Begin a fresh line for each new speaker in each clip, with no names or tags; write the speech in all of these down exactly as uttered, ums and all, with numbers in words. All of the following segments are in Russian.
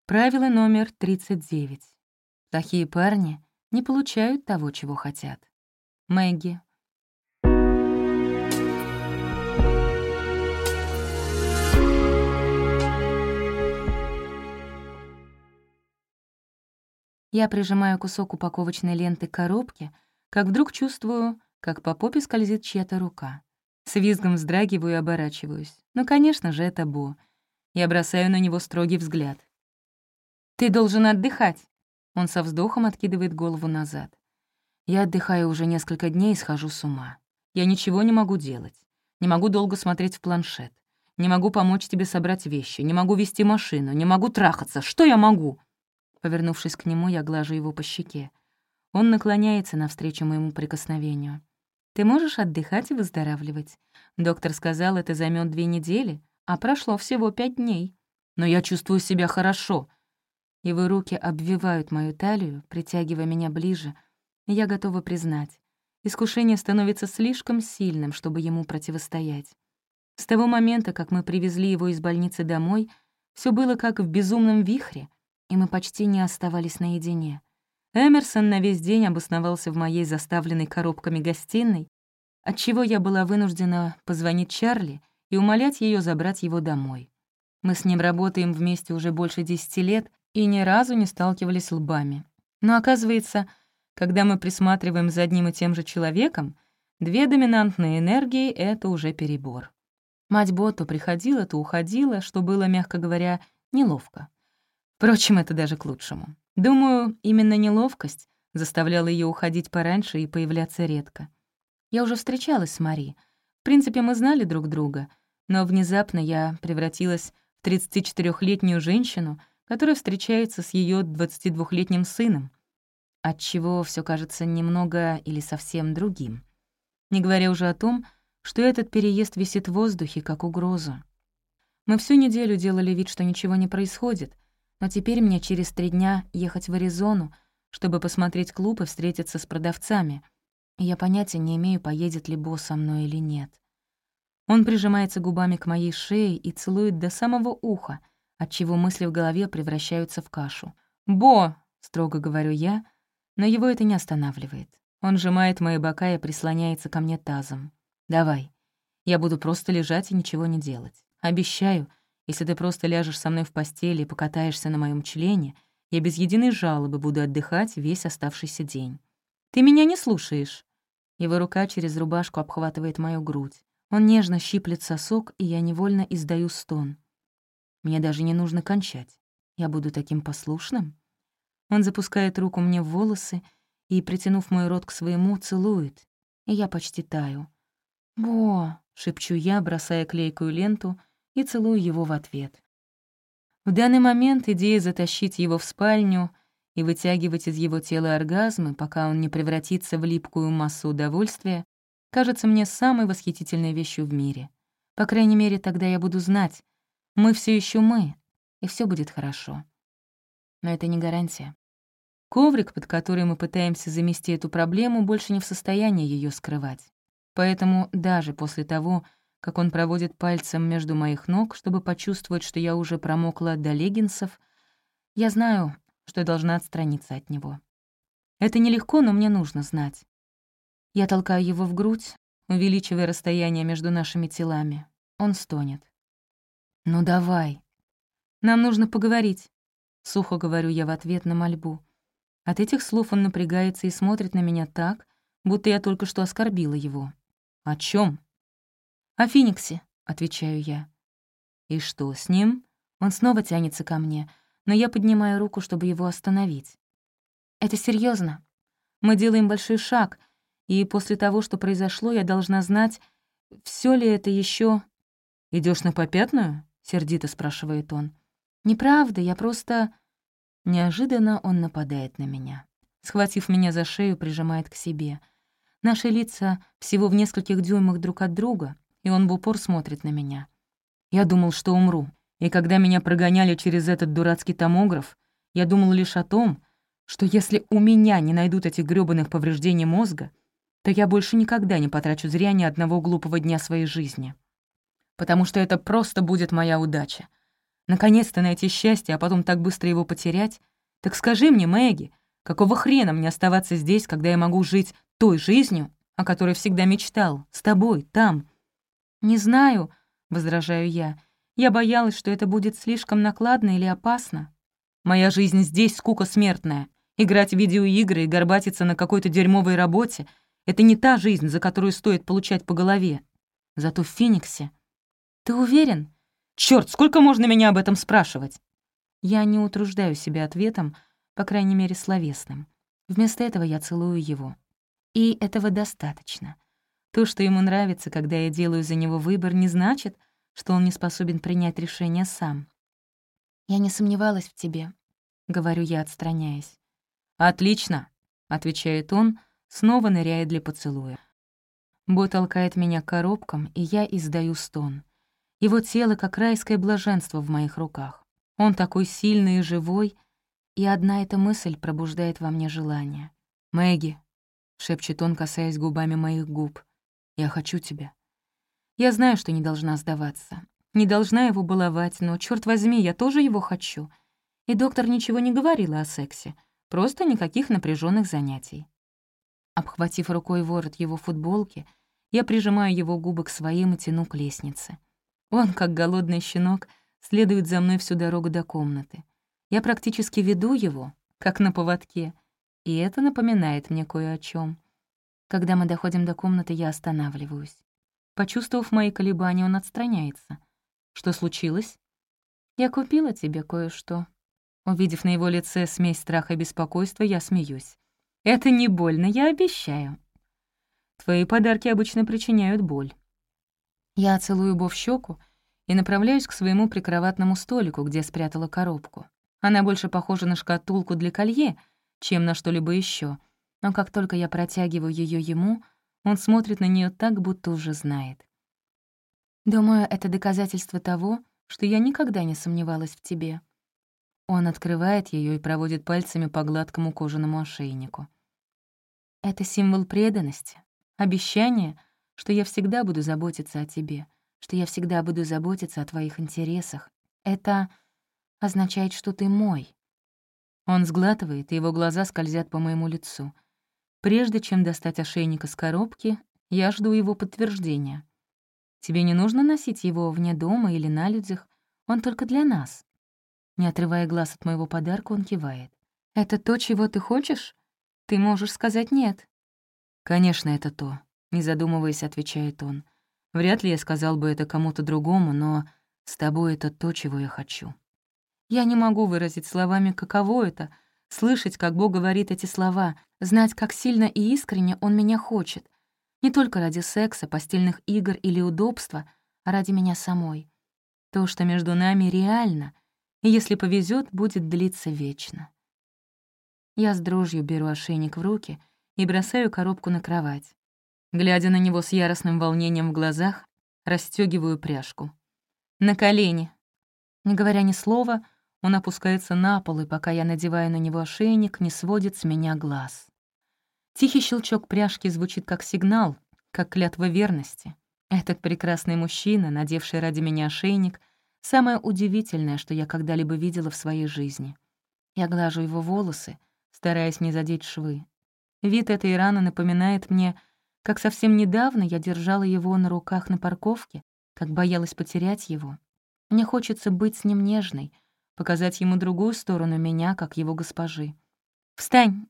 Правило номер тридцать девять. Плохие парни не получают того, чего хотят. Мэгги. Я прижимаю кусок упаковочной ленты к коробке, как вдруг чувствую, как по попе скользит чья-то рука. С визгом вздрагиваю и оборачиваюсь. Ну, конечно же, это Бо. Я бросаю на него строгий взгляд. «Ты должен отдыхать!» Он со вздохом откидывает голову назад. Я отдыхаю уже несколько дней и схожу с ума. Я ничего не могу делать. Не могу долго смотреть в планшет. Не могу помочь тебе собрать вещи. Не могу вести машину. Не могу трахаться. Что я могу?» Повернувшись к нему, я глажу его по щеке. Он наклоняется навстречу моему прикосновению. «Ты можешь отдыхать и выздоравливать. Доктор сказал, это займет две недели, а прошло всего пять дней. Но я чувствую себя хорошо». Его руки обвивают мою талию, притягивая меня ближе, и я готова признать. Искушение становится слишком сильным, чтобы ему противостоять. С того момента, как мы привезли его из больницы домой, все было как в безумном вихре, и мы почти не оставались наедине. Эмерсон на весь день обосновался в моей заставленной коробками гостиной, отчего я была вынуждена позвонить Чарли и умолять ее забрать его домой. Мы с ним работаем вместе уже больше десяти лет и ни разу не сталкивались лбами. Но оказывается, когда мы присматриваем за одним и тем же человеком, две доминантные энергии — это уже перебор. Мать Бо то приходила, то уходила, что было, мягко говоря, неловко. Впрочем, это даже к лучшему. Думаю, именно неловкость заставляла ее уходить пораньше и появляться редко. Я уже встречалась с Мари. В принципе, мы знали друг друга, но внезапно я превратилась в тридцатичетырёхлетнюю женщину, которая встречается с ее двадцатидвухлетним сыном, отчего все кажется немного или совсем другим. Не говоря уже о том, что этот переезд висит в воздухе, как угроза. Мы всю неделю делали вид, что ничего не происходит, но теперь мне через три дня ехать в Аризону, чтобы посмотреть клуб и встретиться с продавцами, и я понятия не имею, поедет ли Бо со мной или нет. Он прижимается губами к моей шее и целует до самого уха, отчего мысли в голове превращаются в кашу. «Бо!» — строго говорю я, но его это не останавливает. Он сжимает мои бока и прислоняется ко мне тазом. «Давай. Я буду просто лежать и ничего не делать. Обещаю, если ты просто ляжешь со мной в постели и покатаешься на моем члене, я без единой жалобы буду отдыхать весь оставшийся день. Ты меня не слушаешь». Его рука через рубашку обхватывает мою грудь. Он нежно щиплет сосок, и я невольно издаю стон. Мне даже не нужно кончать. Я буду таким послушным. Он запускает руку мне в волосы и, притянув мой рот к своему, целует, и я почти таю. «Бо!» — шепчу я, бросая клейкую ленту, и целую его в ответ. В данный момент идея затащить его в спальню и вытягивать из его тела оргазмы, пока он не превратится в липкую массу удовольствия, кажется мне самой восхитительной вещью в мире. По крайней мере, тогда я буду знать, мы все еще мы, и все будет хорошо. Но это не гарантия. Коврик, под который мы пытаемся замести эту проблему, больше не в состоянии ее скрывать. Поэтому даже после того, как он проводит пальцем между моих ног, чтобы почувствовать, что я уже промокла до леггинсов, я знаю, что я должна отстраниться от него. Это нелегко, но мне нужно знать. Я толкаю его в грудь, увеличивая расстояние между нашими телами. Он стонет. «Ну давай. Нам нужно поговорить», — сухо говорю я в ответ на мольбу. От этих слов он напрягается и смотрит на меня так, будто я только что оскорбила его. «О чем? «О Фениксе», — отвечаю я. «И что с ним?» Он снова тянется ко мне, но я поднимаю руку, чтобы его остановить. «Это серьезно. Мы делаем большой шаг, и после того, что произошло, я должна знать, все ли это еще. Идешь на попятную?» — сердито спрашивает он. «Неправда, я просто...» Неожиданно он нападает на меня. Схватив меня за шею, прижимает к себе. Наши лица всего в нескольких дюймах друг от друга, и он в упор смотрит на меня. Я думал, что умру. И когда меня прогоняли через этот дурацкий томограф, я думал лишь о том, что если у меня не найдут этих грёбаных повреждений мозга, то я больше никогда не потрачу зря ни одного глупого дня своей жизни. Потому что это просто будет моя удача. Наконец-то найти счастье, а потом так быстро его потерять. Так скажи мне, Мэгги, какого хрена мне оставаться здесь, когда я могу жить той жизнью, о которой всегда мечтал, с тобой, там?» «Не знаю», — возражаю я. «Я боялась, что это будет слишком накладно или опасно». «Моя жизнь здесь скука смертная. Играть в видеоигры и горбатиться на какой-то дерьмовой работе — это не та жизнь, за которую стоит получать по голове. Зато в Фениксе...» «Ты уверен?» «Чёрт, сколько можно меня об этом спрашивать?» Я не утруждаю себя ответом, по крайней мере, словесным. Вместо этого я целую его. И этого достаточно. То, что ему нравится, когда я делаю за него выбор, не значит, что он не способен принять решение сам. «Я не сомневалась в тебе», — говорю я, отстраняясь. «Отлично», — отвечает он, снова ныряя для поцелуя. Бо толкает меня к коробкам, и я издаю стон. Его тело, как райское блаженство в моих руках. Он такой сильный и живой, и одна эта мысль пробуждает во мне желание. «Мэгги», — шепчет он, касаясь губами моих губ, — «я хочу тебя». Я знаю, что не должна сдаваться. Не должна его баловать, но, черт возьми, я тоже его хочу. И доктор ничего не говорила о сексе, просто никаких напряженных занятий. Обхватив рукой ворот его футболки, я прижимаю его губы к своим и тяну к лестнице. Он, как голодный щенок, следует за мной всю дорогу до комнаты. Я практически веду его, как на поводке, и это напоминает мне кое о чем. Когда мы доходим до комнаты, я останавливаюсь. Почувствовав мои колебания, он отстраняется. «Что случилось?» «Я купила тебе кое-что». Увидев на его лице смесь страха и беспокойства, я смеюсь. «Это не больно, я обещаю». «Твои подарки обычно причиняют боль». Я целую Бо в щеку и направляюсь к своему прикроватному столику, где спрятала коробку. Она больше похожа на шкатулку для колье, чем на что-либо еще. Но как только я протягиваю ее ему, он смотрит на нее так, будто уже знает. «Думаю, это доказательство того, что я никогда не сомневалась в тебе». Он открывает ее и проводит пальцами по гладкому кожаному ошейнику. «Это символ преданности, обещание, что я всегда буду заботиться о тебе, что я всегда буду заботиться о твоих интересах. Это означает, что ты мой». Он сглатывает, и его глаза скользят по моему лицу. Прежде чем достать ошейник из коробки, я жду его подтверждения. «Тебе не нужно носить его вне дома или на людях, он только для нас». Не отрывая глаз от моего подарка, он кивает. «Это то, чего ты хочешь? Ты можешь сказать «нет». «Конечно, это то», — не задумываясь, отвечает он. «Вряд ли я сказал бы это кому-то другому, но с тобой это то, чего я хочу». Я не могу выразить словами, каково это — слышать, как Бог говорит эти слова, знать, как сильно и искренне он меня хочет. Не только ради секса, постельных игр или удобства, а ради меня самой. То, что между нами реально, и если повезет, будет длиться вечно. Я с дрожью беру ошейник в руки и бросаю коробку на кровать. Глядя на него с яростным волнением в глазах, расстёгиваю пряжку. «На колени». Не говоря ни слова, он опускается на пол, и пока я надеваю на него ошейник, не сводит с меня глаз. Тихий щелчок пряжки звучит как сигнал, как клятва верности. Этот прекрасный мужчина, надевший ради меня ошейник, самое удивительное, что я когда-либо видела в своей жизни. Я глажу его волосы, стараясь не задеть швы. Вид этой раны напоминает мне, как совсем недавно я держала его на руках на парковке, как боялась потерять его. Мне хочется быть с ним нежной, показать ему другую сторону меня, как его госпожи. «Встань!»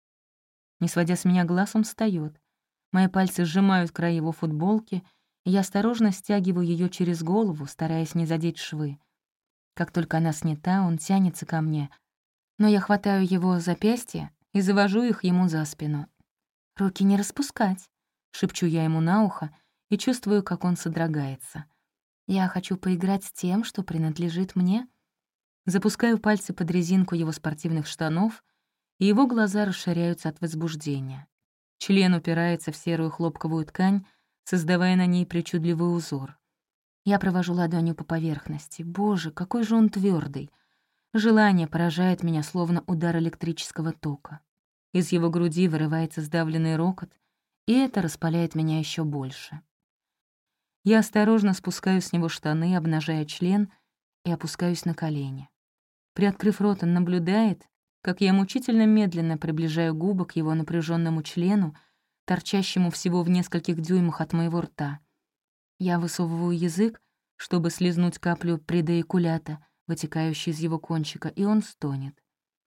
Не сводя с меня глаз, он встаёт. Мои пальцы сжимают край его футболки, и я осторожно стягиваю ее через голову, стараясь не задеть швы. Как только она снята, он тянется ко мне, но я хватаю его запястья и завожу их ему за спину. «Руки не распускать», — шепчу я ему на ухо и чувствую, как он содрогается. «Я хочу поиграть с тем, что принадлежит мне». Запускаю пальцы под резинку его спортивных штанов, и его глаза расширяются от возбуждения. Член упирается в серую хлопковую ткань, создавая на ней причудливый узор. Я провожу ладонью по поверхности. Боже, какой же он твердый! Желание поражает меня, словно удар электрического тока. Из его груди вырывается сдавленный рокот, и это распаляет меня еще больше. Я осторожно спускаю с него штаны, обнажая член, и опускаюсь на колени. Приоткрыв рот, он наблюдает, как я мучительно медленно приближаю губы к его напряженному члену, торчащему всего в нескольких дюймах от моего рта. Я высовываю язык, чтобы слизнуть каплю предоякулята, вытекающей из его кончика, и он стонет.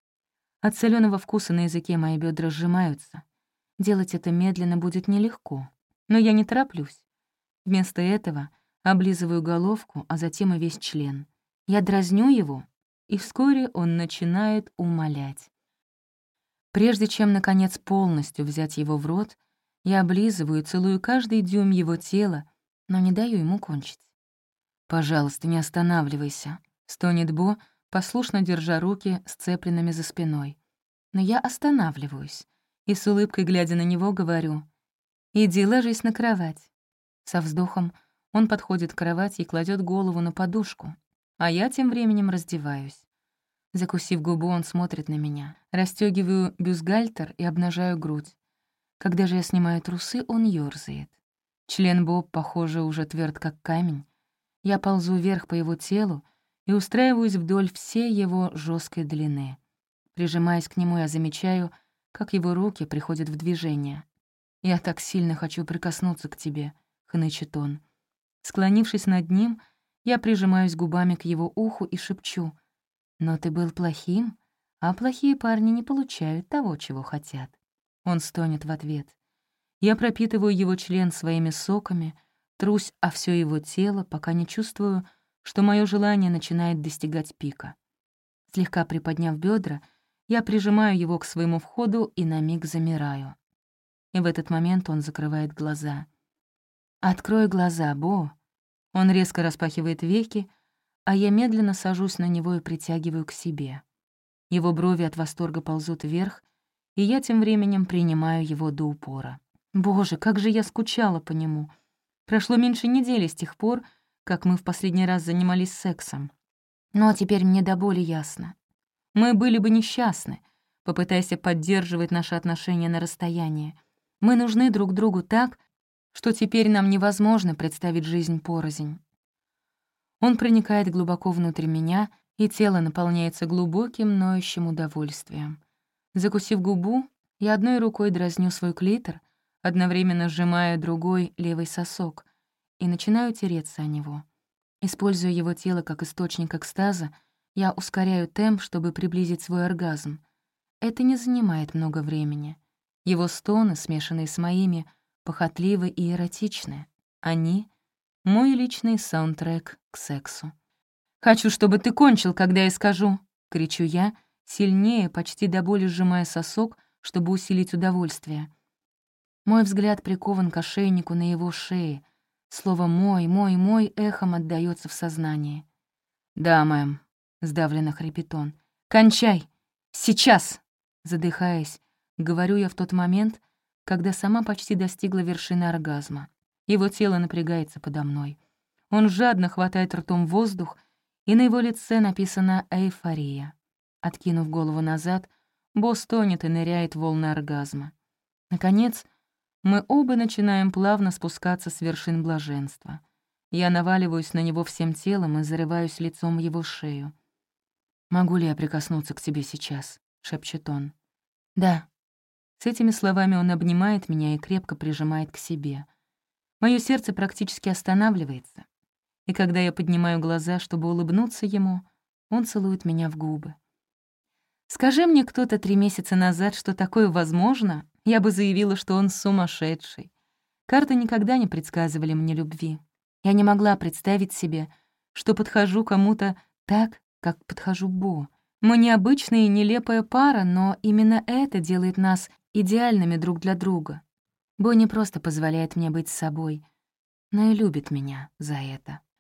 От соленого вкуса на языке мои бедра сжимаются. Делать это медленно будет нелегко, но я не тороплюсь. Вместо этого облизываю головку, а затем и весь член. Я дразню его, и вскоре он начинает умолять. Прежде чем, наконец, полностью взять его в рот, я облизываю и целую каждый дюйм его тела, но не даю ему кончить. «Пожалуйста, не останавливайся», — стонет Бо, послушно держа руки сцепленными за спиной. Но я останавливаюсь и с улыбкой, глядя на него, говорю: «Иди ложись на кровать». Со вздохом он подходит к кровати и кладет голову на подушку, а я тем временем раздеваюсь. Закусив губу, он смотрит на меня. Расстёгиваю бюстгальтер и обнажаю грудь. Когда же я снимаю трусы, он ёрзает. Член Боб, похоже, уже тверд как камень. Я ползу вверх по его телу и устраиваюсь вдоль всей его жесткой длины. Прижимаясь к нему, я замечаю, как его руки приходят в движение. «Я так сильно хочу прикоснуться к тебе», — хнычет он. Склонившись над ним, я прижимаюсь губами к его уху и шепчу: «Но ты был плохим, а плохие парни не получают того, чего хотят». Он стонет в ответ. Я пропитываю его член своими соками, трусь о всё его тело, пока не чувствую, что мое желание начинает достигать пика. Слегка приподняв бедра, я прижимаю его к своему входу и на миг замираю. И в этот момент он закрывает глаза. «Открой глаза, Бо». Он резко распахивает веки, а я медленно сажусь на него и притягиваю к себе. Его брови от восторга ползут вверх, и я тем временем принимаю его до упора. Боже, как же я скучала по нему. Прошло меньше недели с тех пор, как мы в последний раз занимались сексом. Но теперь мне до боли ясно. Мы были бы несчастны, попытайся поддерживать наши отношения на расстоянии. Мы нужны друг другу так, что теперь нам невозможно представить жизнь порознь. Он проникает глубоко внутрь меня, и тело наполняется глубоким, ноющим удовольствием. Закусив губу, я одной рукой дразню свой клитор, одновременно сжимая другой левый сосок, и начинаю тереться о него. Используя его тело как источник экстаза, я ускоряю темп, чтобы приблизить свой оргазм. Это не занимает много времени. Его стоны, смешанные с моими, похотливы и эротичны. Они — мой личный саундтрек к сексу. «Хочу, чтобы ты кончил, когда я скажу!» — кричу я, сильнее, почти до боли сжимая сосок, чтобы усилить удовольствие. Мой взгляд прикован к ошейнику на его шее. Слово «мой», «мой», «мой» эхом отдаётся в сознании. «Да, мэм», — сдавленно хрипит он. «Кончай! Сейчас!» Задыхаясь, говорю я в тот момент, когда сама почти достигла вершины оргазма. Его тело напрягается подо мной. Он жадно хватает ртом воздух, и на его лице написано «эйфория». Откинув голову назад, Бо стонет и ныряет в волны оргазма. Наконец, мы оба начинаем плавно спускаться с вершин блаженства. Я наваливаюсь на него всем телом и зарываюсь лицом в его шею. «Могу ли я прикоснуться к тебе сейчас?» — шепчет он. «Да». С этими словами он обнимает меня и крепко прижимает к себе. Моё сердце практически останавливается, и когда я поднимаю глаза, чтобы улыбнуться ему, он целует меня в губы. Скажи мне кто-то три месяца назад, что такое возможно, я бы заявила, что он сумасшедший. Карты никогда не предсказывали мне любви. Я не могла представить себе, что подхожу кому-то так, как подхожу Бо. Мы необычная и нелепая пара, но именно это делает нас идеальными друг для друга. Бо не просто позволяет мне быть собой, но и любит меня за это.